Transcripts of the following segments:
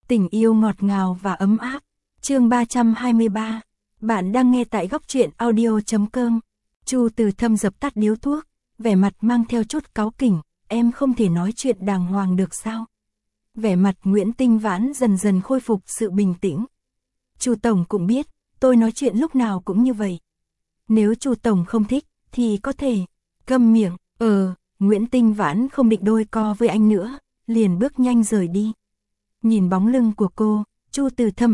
Tình yêu ngọt ngào và ấm áp. Chương 323. Bạn đang nghe tại góc truyện audio.com. Chu Từ Thâm dập tắt điếu thuốc, vẻ mặt mang theo chút cáu kỉnh, em không thể nói chuyện đàng hoàng được sao? Vẻ mặt Nguyễn Tinh Vãn dần dần khôi phục sự bình tĩnh. Chu tổng cũng biết, tôi nói chuyện lúc nào cũng như vậy. Nếu Chu tổng không thích, thì có thể câm miệng. Nguyễn Tinh Vãn không định đôi co với anh nữa, liền bước nhanh rời đi. Nhìn bóng lưng của cô, Chu Từ Thâm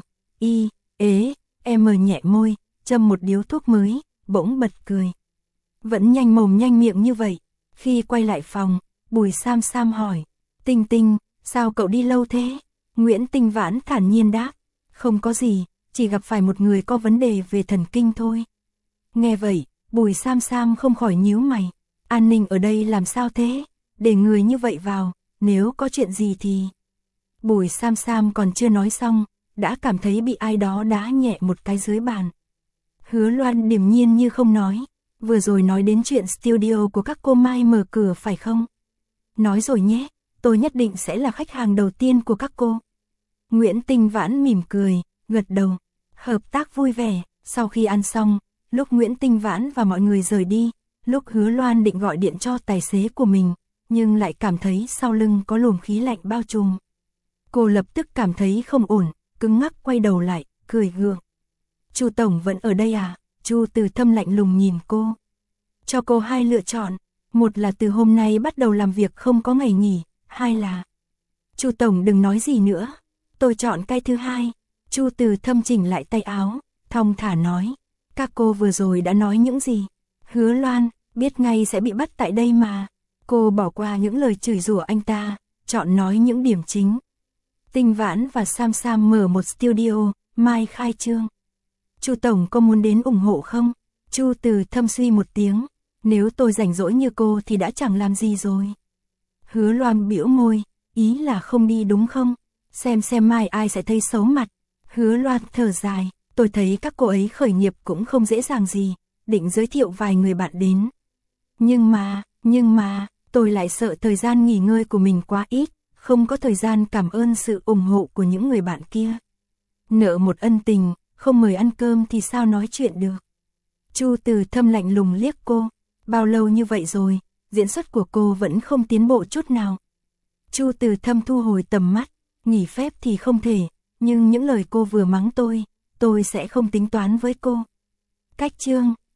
nhẹ môi, châm một điếu thuốc mới, bỗng bật cười. Vẫn nhanh mồm nhanh miệng như vậy. Khi quay lại phòng, Bùi Sam Sam hỏi, Tinh Tinh, sao cậu đi lâu thế? Nguyễn Tinh Vãn thản nhiên đáp, không có gì, chỉ gặp phải một người có vấn đề về thần kinh thôi. Nghe vậy, Bùi Sam Sam không khỏi nhíu mày, an ninh ở đây làm sao thế? Để người như vậy vào, nếu có chuyện gì thì... Bùi Sam Sam còn chưa nói xong, đã cảm thấy bị ai đó đá nhẹ một cái dưới bàn. Hứa Loan điềm nhiên như không nói, vừa rồi nói đến chuyện studio của các cô Mai mở cửa phải không? Nói rồi nhé, tôi nhất định sẽ là khách hàng đầu tiên của các cô. Nguyễn Tinh Vãn mỉm cười, gật đầu, hợp tác vui vẻ. Sau khi ăn xong, lúc Nguyễn Tinh Vãn và mọi người rời đi, lúc Hứa Loan định gọi điện cho tài xế của mình, nhưng lại cảm thấy sau lưng có luồng khí lạnh bao trùm. Cô lập tức cảm thấy không ổn, cứng ngắc quay đầu lại, cười gượng. Chu tổng vẫn ở đây à? Chu Từ Thâm lạnh lùng nhìn cô. Cho cô hai lựa chọn, một là từ hôm nay bắt đầu làm việc không có ngày nghỉ, hai là... Chu tổng đừng nói gì nữa, tôi chọn cái thứ hai. Chu Từ Thâm chỉnh lại tay áo, thong thả nói, các cô vừa rồi đã nói những gì? Hứa Loan, biết ngay sẽ bị bắt tại đây mà. Cô bỏ qua những lời chửi rủa anh ta, chọn nói những điểm chính. Tinh Vãn và Sam Sam mở một studio, mai khai trương. Chu tổng có muốn đến ủng hộ không? Chu Từ Thâm suy một tiếng, nếu tôi rảnh rỗi như cô thì đã chẳng làm gì rồi. Hứa Loan bĩu môi, ý là không đi đúng không? Xem mai ai sẽ thấy xấu mặt. Hứa Loan thở dài, tôi thấy các cô ấy khởi nghiệp cũng không dễ dàng gì, định giới thiệu vài người bạn đến. Nhưng mà, tôi lại sợ thời gian nghỉ ngơi của mình quá ít, không có thời gian cảm ơn sự ủng hộ của những người bạn kia. Nợ một ân tình, không mời ăn cơm thì sao nói chuyện được. Chu Từ Thâm lạnh lùng liếc cô, bao lâu như vậy rồi, diễn xuất của cô vẫn không tiến bộ chút nào. Chu Từ Thâm thu hồi tầm mắt, nghỉ phép thì không thể, nhưng những lời cô vừa mắng tôi sẽ không tính toán với cô. Cách chương,